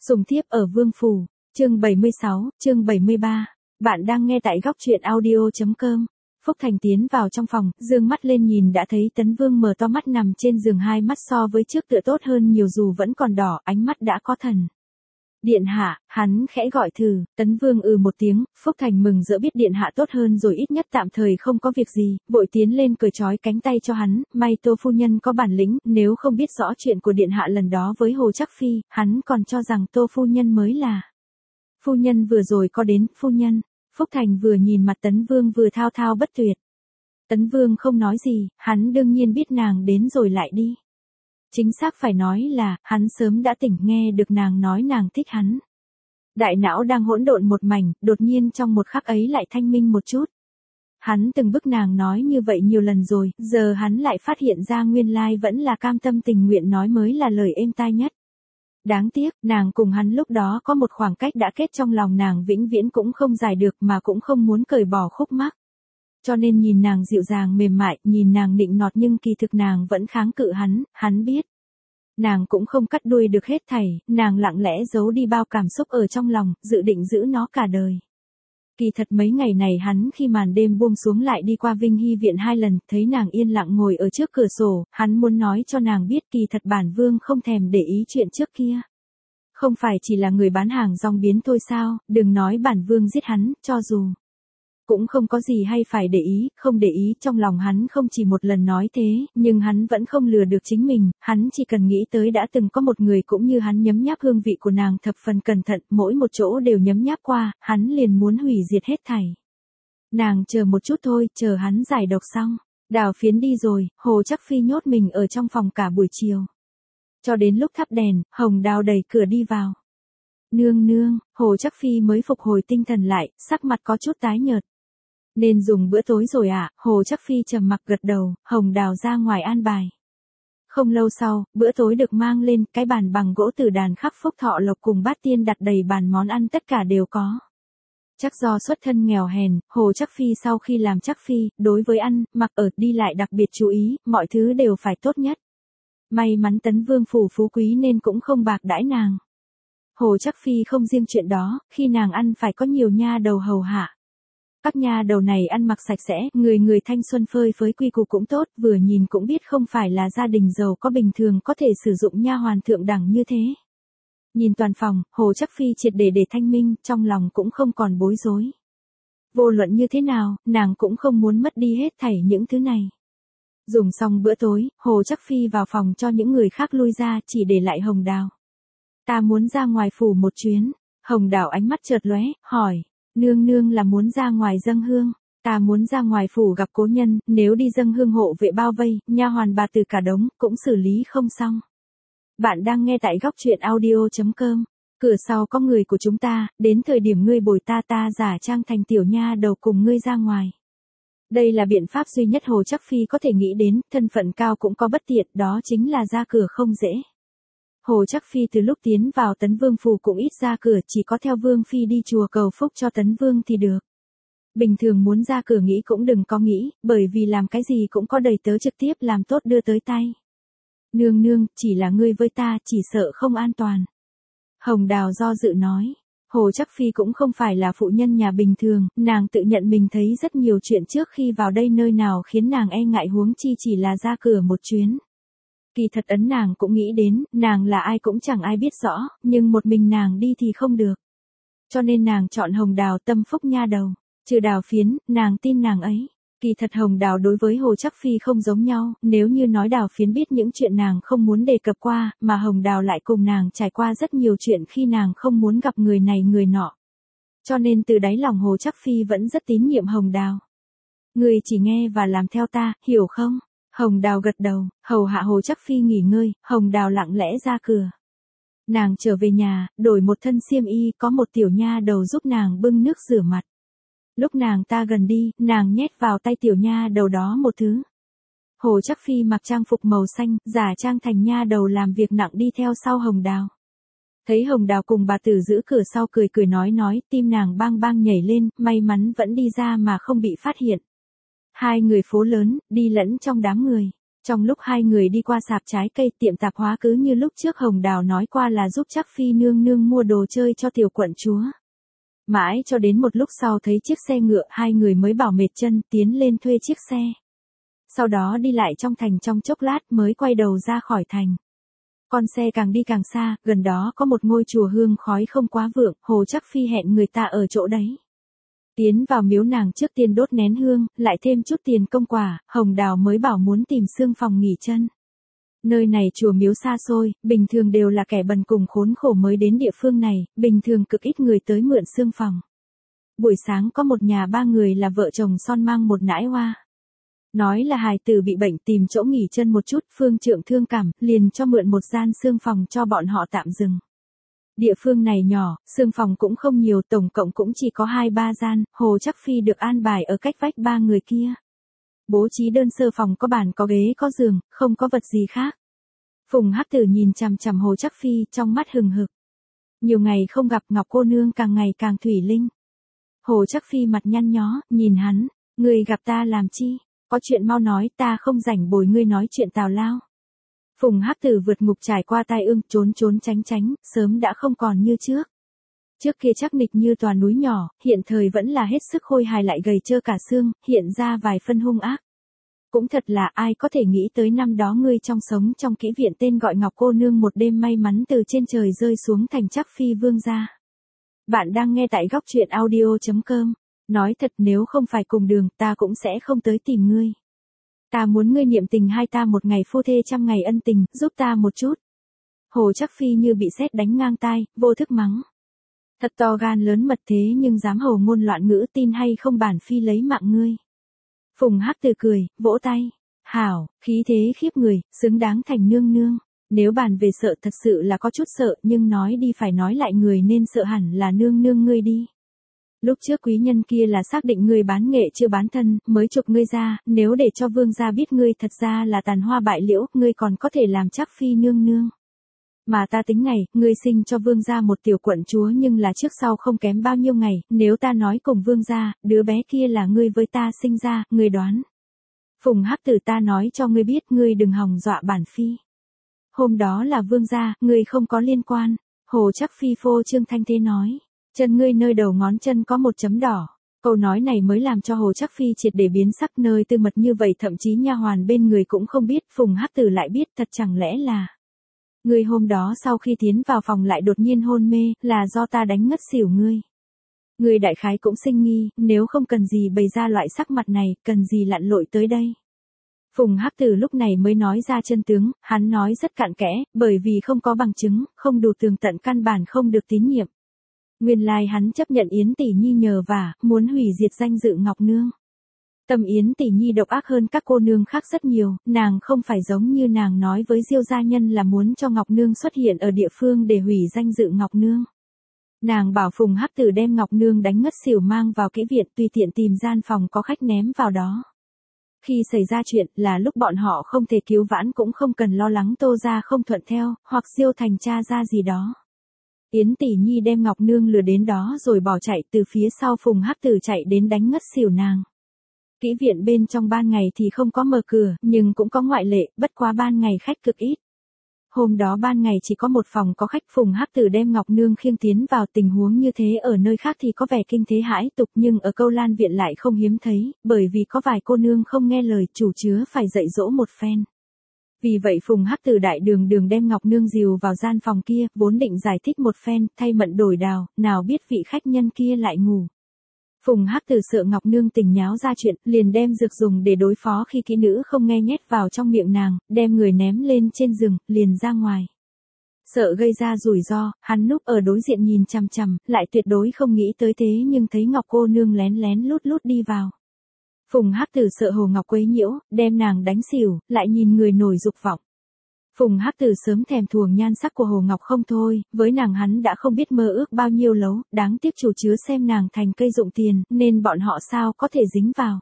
Sùng thiếp ở Vương Phủ, chương 76, chương 73. Bạn đang nghe tại góc truyện audio.com. Phúc Thành tiến vào trong phòng, dương mắt lên nhìn đã thấy Tấn Vương mở to mắt nằm trên giường, hai mắt so với trước tựa tốt hơn nhiều dù vẫn còn đỏ, ánh mắt đã có thần. Điện hạ, hắn khẽ gọi thử, Tấn Vương một tiếng, Phúc Thành mừng rỡ biết điện hạ tốt hơn rồi, ít nhất tạm thời không có việc gì, vội tiến lên cởi trói cánh tay cho hắn, may Tô phu nhân có bản lĩnh, nếu không biết rõ chuyện của điện hạ lần đó với Hồ Trác Phi, hắn còn cho rằng Tô phu nhân mới là. Phu nhân vừa rồi có đến, phu nhân. Phúc Thành vừa nhìn mặt Tấn Vương vừa thao thao bất tuyệt. Tấn Vương không nói gì, hắn đương nhiên biết nàng đến rồi lại đi. Chính xác phải nói là, hắn sớm đã tỉnh nghe được nàng nói nàng thích hắn. Đại não đang hỗn độn một mảnh, đột nhiên trong một khắc ấy lại thanh minh một chút. Hắn từng bức nàng nói như vậy nhiều lần rồi, giờ hắn lại phát hiện ra nguyên lai vẫn là cam tâm tình nguyện nói mới là lời êm tai nhất. Đáng tiếc, nàng cùng hắn lúc đó có một khoảng cách đã kết trong lòng nàng vĩnh viễn cũng không giải được mà cũng không muốn cởi bỏ khúc mắc. Cho nên nhìn nàng dịu dàng mềm mại, nhìn nàng nịnh nọt nhưng kỳ thực nàng vẫn kháng cự hắn biết. Nàng cũng không cắt đuôi được hết thảy, nàng lặng lẽ giấu đi bao cảm xúc ở trong lòng, dự định giữ nó cả đời. Kỳ thật mấy ngày này hắn khi màn đêm buông xuống lại đi qua Vinh Hy viện 2 lần, thấy nàng yên lặng ngồi ở trước cửa sổ, hắn muốn nói cho nàng biết kỳ thật bản vương không thèm để ý chuyện trước kia. Không phải chỉ là người bán hàng rong biến thôi sao, đừng nói bản vương giết hắn, cho dù. Cũng không có gì hay phải để ý, không để ý, trong lòng hắn không chỉ một lần nói thế, nhưng hắn vẫn không lừa được chính mình, hắn chỉ cần nghĩ tới đã từng có một người cũng như hắn nhấm nháp hương vị của nàng thập phần cẩn thận, mỗi một chỗ đều nhấm nháp qua, hắn liền muốn hủy diệt hết thảy. Nàng chờ một chút thôi, chờ hắn giải độc xong, Đào Phiến đi rồi, Hồ Trác Phi nhốt mình ở trong phòng cả buổi chiều. Cho đến lúc thắp đèn, Hồng Đào đẩy cửa đi vào. Nương nương, Hồ Trác Phi mới phục hồi tinh thần lại, sắc mặt có chút tái nhợt. Nên dùng bữa tối rồi ạ, Hồ Trác Phi trầm mặc gật đầu, Hồng Đào ra ngoài an bài. Không lâu sau, bữa tối được mang lên, cái bàn bằng gỗ từ đàn khắc Phúc Thọ Lộc cùng bát tiên đặt đầy bàn món ăn tất cả đều có. Chắc do xuất thân nghèo hèn, Hồ Trác Phi sau khi làm Trác Phi, đối với ăn, mặc ở, đi lại đặc biệt chú ý, mọi thứ đều phải tốt nhất. May mắn Tấn Vương phủ phú quý nên cũng không bạc đãi nàng. Hồ Trác Phi không riêng chuyện đó, khi nàng ăn phải có nhiều nha đầu hầu hạ. Các nha đầu này ăn mặc sạch sẽ, người thanh xuân phơi phới, quy củ cũng tốt, vừa nhìn cũng biết không phải là gia đình giàu có bình thường có thể sử dụng nha hoàn thượng đẳng như thế. Nhìn toàn phòng, Hồ Trác Phi triệt để thanh minh, trong lòng cũng không còn bối rối. Vô luận như thế nào, nàng cũng không muốn mất đi hết thảy những thứ này. Dùng xong bữa tối, Hồ Trác Phi vào phòng cho những người khác lui ra, chỉ để lại Hồng Đào. Ta muốn ra ngoài phủ một chuyến. Hồng Đào ánh mắt chợt lóe, hỏi. Nương nương là muốn ra ngoài dâng hương. Ta muốn ra ngoài phủ gặp cố nhân, nếu đi dâng hương hộ vệ bao vây, nha hoàn bà từ cả đống, cũng xử lý không xong. Bạn đang nghe tại góc truyện audio.com. Cửa sau có người của chúng ta, đến thời điểm ngươi bồi ta giả trang thành tiểu nha đầu cùng ngươi ra ngoài. Đây là biện pháp duy nhất Hồ Trác Phi có thể nghĩ đến, thân phận cao cũng có bất tiện, đó chính là ra cửa không dễ. Hồ Trác Phi từ lúc tiến vào Tấn Vương phủ cũng ít ra cửa, chỉ có theo Vương Phi đi chùa cầu phúc cho Tấn Vương thì được. Bình thường muốn ra cửa nghĩ cũng đừng có nghĩ, bởi vì làm cái gì cũng có đầy tớ trực tiếp làm tốt đưa tới tay. Nương nương, chỉ là ngươi với ta, chỉ sợ không an toàn. Hồng Đào do dự nói. Hồ Trác Phi cũng không phải là phụ nhân nhà bình thường, nàng tự nhận mình thấy rất nhiều chuyện trước khi vào đây nơi nào khiến nàng e ngại, huống chi chỉ là ra cửa một chuyến. Kỳ thật ấn nàng cũng nghĩ đến, nàng là ai cũng chẳng ai biết rõ, nhưng một mình nàng đi thì không được. Cho nên nàng chọn Hồng Đào, tâm phúc nha đầu. Trừ Đào Phiến, nàng tin nàng ấy. Kỳ thật Hồng Đào đối với Hồ Trác Phi không giống nhau, nếu như nói Đào Phiến biết những chuyện nàng không muốn đề cập qua, mà Hồng Đào lại cùng nàng trải qua rất nhiều chuyện khi nàng không muốn gặp người này người nọ. Cho nên từ đáy lòng Hồ Trác Phi vẫn rất tín nhiệm Hồng Đào. Người chỉ nghe và làm theo ta, hiểu không? Hồng Đào gật đầu, hầu hạ Hồ Trác Phi nghỉ ngơi, Hồng Đào lặng lẽ ra cửa. Nàng trở về nhà, đổi một thân xiêm y, có một tiểu nha đầu giúp nàng bưng nước rửa mặt. Lúc nàng ta gần đi, nàng nhét vào tay tiểu nha đầu đó một thứ. Hồ Trác Phi mặc trang phục màu xanh, giả trang thành nha đầu làm việc nặng đi theo sau Hồng Đào. Thấy Hồng Đào cùng bà tử giữ cửa sau cười cười nói, tim nàng bang bang nhảy lên, may mắn vẫn đi ra mà không bị phát hiện. Hai người phố lớn, đi lẫn trong đám người. Trong lúc hai người đi qua sạp trái cây, tiệm tạp hóa cứ như lúc trước Hồng Đào nói qua là giúp Trác Phi nương nương mua đồ chơi cho tiểu quận chúa. Mãi cho đến một lúc sau thấy chiếc xe ngựa, hai người mới bảo mệt chân tiến lên thuê chiếc xe. Sau đó đi lại trong thành trong chốc lát mới quay đầu ra khỏi thành. Con xe càng đi càng xa, gần đó có một ngôi chùa hương khói không quá vượng, Hồ Trác Phi hẹn người ta ở chỗ đấy. Tiến vào miếu nàng trước tiên đốt nén hương, lại thêm chút tiền công quả, Hồng Đào mới bảo muốn tìm xương phòng nghỉ chân. Nơi này chùa miếu xa xôi, bình thường đều là kẻ bần cùng khốn khổ mới đến địa phương này, bình thường cực ít người tới mượn xương phòng. Buổi sáng có một nhà ba người là vợ chồng son mang một nãi hoa. Nói là hài tử bị bệnh tìm chỗ nghỉ chân một chút, phương trượng thương cảm, liền cho mượn một gian xương phòng cho bọn họ tạm dừng. Địa phương này nhỏ, xương phòng cũng không nhiều, tổng cộng cũng chỉ có 2-3 gian, Hồ Trác Phi được an bài ở cách vách ba người kia. Bố trí đơn sơ, phòng có bàn có ghế có giường, không có vật gì khác. Phùng Hắc Tử nhìn chằm chằm Hồ Trác Phi, trong mắt hừng hực. Nhiều ngày không gặp, Ngọc cô nương càng ngày càng thủy linh. Hồ Trác Phi mặt nhăn nhó, nhìn hắn, người gặp ta làm chi? Có chuyện mau nói, ta không rảnh bồi ngươi nói chuyện tào lao. Phùng Hắc Tử vượt ngục trải qua tai ương, trốn trốn tránh tránh, sớm đã không còn như trước. Trước kia chắc nịch như tòa núi nhỏ, hiện thời vẫn là hết sức khôi hài lại gầy trơ cả xương, hiện ra vài phân hung ác. Cũng thật là ai có thể nghĩ tới năm đó ngươi trong sống trong kỹ viện tên gọi Ngọc cô nương một đêm may mắn từ trên trời rơi xuống thành Trác Phi vương gia. Bạn đang nghe tại góc truyện audio.com. Nói thật, nếu không phải cùng đường, ta cũng sẽ không tới tìm ngươi. Ta muốn ngươi niệm tình hai ta một ngày phu thê trăm ngày ân tình, giúp ta một chút. Hồ Trác Phi như bị sét đánh ngang tai, vô thức mắng. Thật to gan lớn mật thế nhưng dám hồ ngôn loạn ngữ, tin hay không bản phi lấy mạng ngươi. Phùng Hắc Tử cười, vỗ tay. Hảo, khí thế khiếp người, xứng đáng thành nương nương. Nếu bàn về sợ thật sự là có chút sợ, nhưng nói đi phải nói lại, người nên sợ hẳn là nương nương ngươi đi. Lúc trước quý nhân kia là xác định ngươi bán nghệ chưa bán thân, mới chụp ngươi ra, nếu để cho vương gia biết ngươi thật ra là tàn hoa bại liễu, ngươi còn có thể làm Trác Phi nương nương. Mà ta tính ngày, ngươi sinh cho vương gia một tiểu quận chúa nhưng là trước sau không kém bao nhiêu ngày, nếu ta nói cùng vương gia, đứa bé kia là ngươi với ta sinh ra, ngươi đoán. Phùng Hắc Tử, ta nói cho ngươi biết, ngươi đừng hòng dọa bản phi. Hôm đó là vương gia, ngươi không có liên quan. Hồ Trác Phi phô trương thanh thế nói. Chân ngươi nơi đầu ngón chân có một chấm đỏ. Câu nói này mới làm cho Hồ Trác Phi triệt để biến sắc, nơi tư mật như vậy thậm chí nha hoàn bên người cũng không biết, Phùng Hắc Tử lại biết, thật chẳng lẽ là. Ngươi hôm đó sau khi tiến vào phòng lại đột nhiên hôn mê, là do ta đánh ngất xỉu ngươi. Ngươi đại khái cũng sinh nghi, nếu không cần gì bày ra loại sắc mặt này, cần gì lặn lội tới đây. Phùng Hắc Tử lúc này mới nói ra chân tướng, hắn nói rất cặn kẽ, bởi vì không có bằng chứng, không đủ tường tận, căn bản không được tín nhiệm. Nguyên lai hắn chấp nhận Yến Tỷ Nhi nhờ vả, muốn hủy diệt danh dự Ngọc Nương. Tâm Yến Tỷ Nhi độc ác hơn các cô nương khác rất nhiều, nàng không phải giống như nàng nói với Diêu gia nhân là muốn cho Ngọc Nương xuất hiện ở địa phương để hủy danh dự Ngọc Nương. Nàng bảo Phùng Hắc Tử đem Ngọc Nương đánh ngất xỉu mang vào kỹ viện, tùy tiện tìm gian phòng có khách ném vào đó. Khi xảy ra chuyện là lúc bọn họ không thể cứu vãn, cũng không cần lo lắng Tô gia không thuận theo, hoặc Diêu thành cha ra gì đó. Yến Tỷ Nhi đem Ngọc Nương lừa đến đó rồi bỏ chạy, từ phía sau Phùng Hắc Tử chạy đến đánh ngất xỉu nàng. Kỹ viện bên trong ban ngày thì không có mở cửa, nhưng cũng có ngoại lệ, bất quá ban ngày khách cực ít. Hôm đó ban ngày chỉ có một phòng có khách, Phùng Hắc Tử đem Ngọc Nương khiêng tiến vào, tình huống như thế ở nơi khác thì có vẻ kinh thế hãi tục, nhưng ở Câu Lan viện lại không hiếm thấy, bởi vì có vài cô nương không nghe lời, chủ chứa phải dạy dỗ một phen. Vì vậy Phùng Hắc Tử đại đường đường đem Ngọc Nương dìu vào gian phòng kia, vốn định giải thích một phen, thay mận đổi đào, nào biết vị khách nhân kia lại ngủ. Phùng Hắc Tử sợ Ngọc Nương tỉnh nháo ra chuyện, liền đem dược dùng để đối phó khi kỹ nữ không nghe nhét vào trong miệng nàng, đem người ném lên trên giường, liền ra ngoài. Sợ gây ra rủi ro, hắn núp ở đối diện nhìn chằm chằm, lại tuyệt đối không nghĩ tới thế nhưng thấy Ngọc cô nương lén lén lút lút đi vào. Phùng Hắc Tử sợ Hồ Ngọc quấy nhiễu, đem nàng đánh xỉu, lại nhìn người nổi dục vọng. Phùng Hắc Tử sớm thèm thuồng nhan sắc của Hồ Ngọc không thôi, với nàng hắn đã không biết mơ ước bao nhiêu lâu, đáng tiếc chủ chứa xem nàng thành cây dụng tiền, nên bọn họ sao có thể dính vào.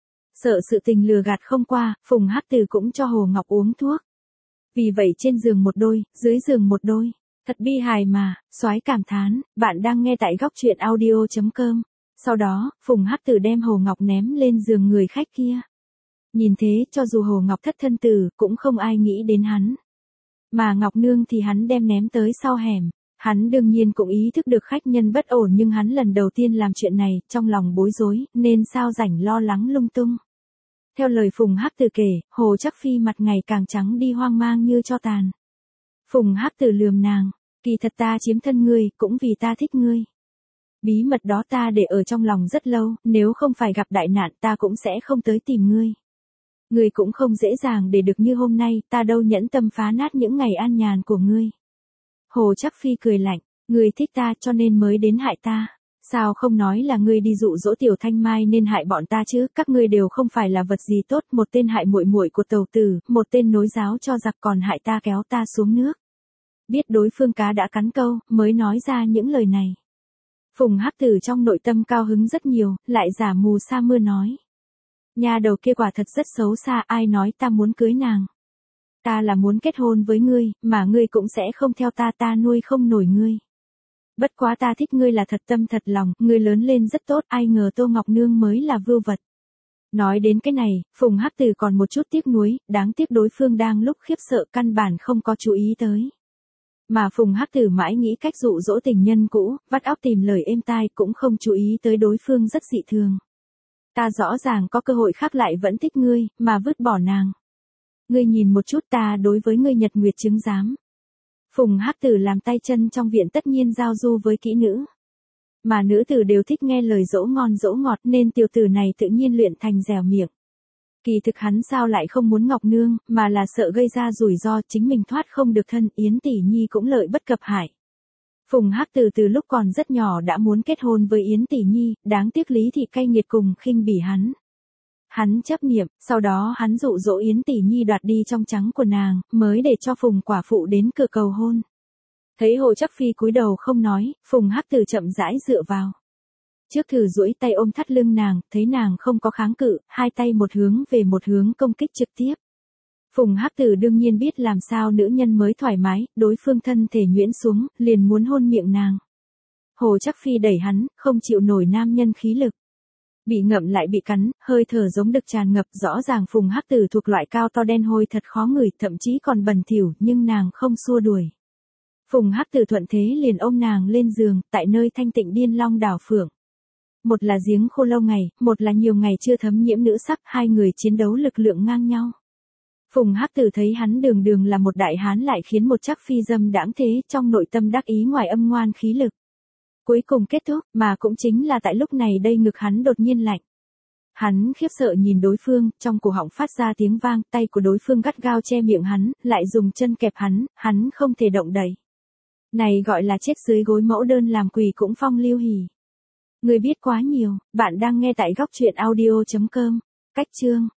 Sợ sự tình lừa gạt không qua, Phùng Hắc Tử cũng cho Hồ Ngọc uống thuốc. Vì vậy trên giường một đôi, dưới giường một đôi. Thật bi hài mà, soái cảm thán, bạn đang nghe tại góc truyện audio.com. Sau đó, Phùng Hắc Tử đem Hồ Ngọc ném lên giường người khách kia. Nhìn thế cho dù Hồ Ngọc Thất thân tử cũng không ai nghĩ đến hắn. Mà Ngọc Nương thì hắn đem ném tới sau hẻm. Hắn đương nhiên cũng ý thức được khách nhân bất ổn nhưng hắn lần đầu tiên làm chuyện này, trong lòng bối rối, nên sao rảnh lo lắng lung tung. Theo lời Phùng Hắc Tử kể, Hồ Chắc Phi mặt ngày càng trắng đi hoang mang như tro tàn. Phùng Hắc Tử lườm nàng, kỳ thật ta chiếm thân ngươi, cũng vì ta thích ngươi. Bí mật đó ta để ở trong lòng rất lâu, nếu không phải gặp đại nạn ta cũng sẽ không tới tìm ngươi. Ngươi cũng không dễ dàng để được như hôm nay, ta đâu nhẫn tâm phá nát những ngày an nhàn của ngươi. Hồ Chắc Phi cười lạnh, ngươi thích ta cho nên mới đến hại ta. Sao không nói là ngươi đi dụ dỗ Tiểu Thanh Mai nên hại bọn ta chứ, các ngươi đều không phải là vật gì tốt, một tên hại muội muội của tàu tử, một tên nối giáo cho giặc còn hại ta kéo ta xuống nước. Biết đối phương cá đã cắn câu, mới nói ra những lời này. Phùng Hắc Tử trong nội tâm cao hứng rất nhiều, lại giả mù sa mưa nói. Nhà đầu kia quả thật rất xấu xa, ai nói ta muốn cưới nàng. Ta là muốn kết hôn với ngươi, mà ngươi cũng sẽ không theo ta, ta nuôi không nổi ngươi. Bất quá ta thích ngươi là thật tâm thật lòng, ngươi lớn lên rất tốt, ai ngờ Tô Ngọc Nương mới là vưu vật. Nói đến cái này, Phùng Hắc Tử còn một chút tiếc nuối, đáng tiếc đối phương đang lúc khiếp sợ căn bản không có chú ý tới. Mà Phùng Hắc Tử mãi nghĩ cách dụ dỗ tình nhân cũ, vắt óc tìm lời êm tai cũng không chú ý tới đối phương rất dị thường. Ta rõ ràng có cơ hội khác lại vẫn thích ngươi, mà vứt bỏ nàng. Ngươi nhìn một chút ta đối với ngươi nhật nguyệt chứng giám. Phùng Hắc Tử làm tay chân trong viện tất nhiên giao du với kỹ nữ. Mà nữ tử đều thích nghe lời dỗ ngon dỗ ngọt nên tiểu tử này tự nhiên luyện thành dẻo miệng. Kỳ thực hắn sao lại không muốn Ngọc Nương, mà là sợ gây ra rủi ro chính mình thoát không được thân, Yến Tỷ Nhi cũng lợi bất cập hại. Phùng Hắc Tử từ lúc còn rất nhỏ đã muốn kết hôn với Yến Tỷ Nhi, đáng tiếc Lý Thị cay nghiệt cùng khinh bỉ hắn. Hắn chấp niệm, sau đó hắn dụ dỗ Yến Tỷ Nhi đoạt đi trong trắng của nàng, mới để cho Phùng quả phụ đến cửa cầu hôn. Thấy Hồ Chắc Phi cúi đầu không nói, Phùng Hắc Tử chậm rãi dựa vào. Trước thử duỗi tay ôm thắt lưng nàng, thấy nàng không có kháng cự, hai tay một hướng về một hướng công kích trực tiếp. Phùng Hắc Tử đương nhiên biết làm sao nữ nhân mới thoải mái, đối phương thân thể nhuyễn xuống, liền muốn hôn miệng nàng. Hồ Chắc Phi đẩy hắn, không chịu nổi nam nhân khí lực. Bị ngậm lại bị cắn, hơi thở giống đực tràn ngập, rõ ràng Phùng Hắc Tử thuộc loại cao to đen hôi thật khó ngửi, thậm chí còn bẩn thỉu, nhưng nàng không xua đuổi. Phùng Hắc Tử thuận thế liền ôm nàng lên giường, tại nơi thanh tịnh Điên Long đảo Phượng. Một là giếng khô lâu ngày, một là nhiều ngày chưa thấm nhiễm nữ sắc, hai người chiến đấu lực lượng ngang nhau. Phùng Hắc Tử thấy hắn đường đường là một đại hán lại khiến một Chắc Phi dâm đãng thế, trong nội tâm đắc ý ngoài âm ngoan khí lực. Cuối cùng kết thúc, mà cũng chính là tại lúc này đây ngực hắn đột nhiên lạnh. Hắn khiếp sợ nhìn đối phương, trong cổ họng phát ra tiếng vang, tay của đối phương gắt gao che miệng hắn, lại dùng chân kẹp hắn không thể động đậy. Này gọi là chết dưới gối mẫu đơn làm quỷ cũng phong lưu hỉ. Người biết quá nhiều, bạn đang nghe tại góc truyện audio.com. Cách chương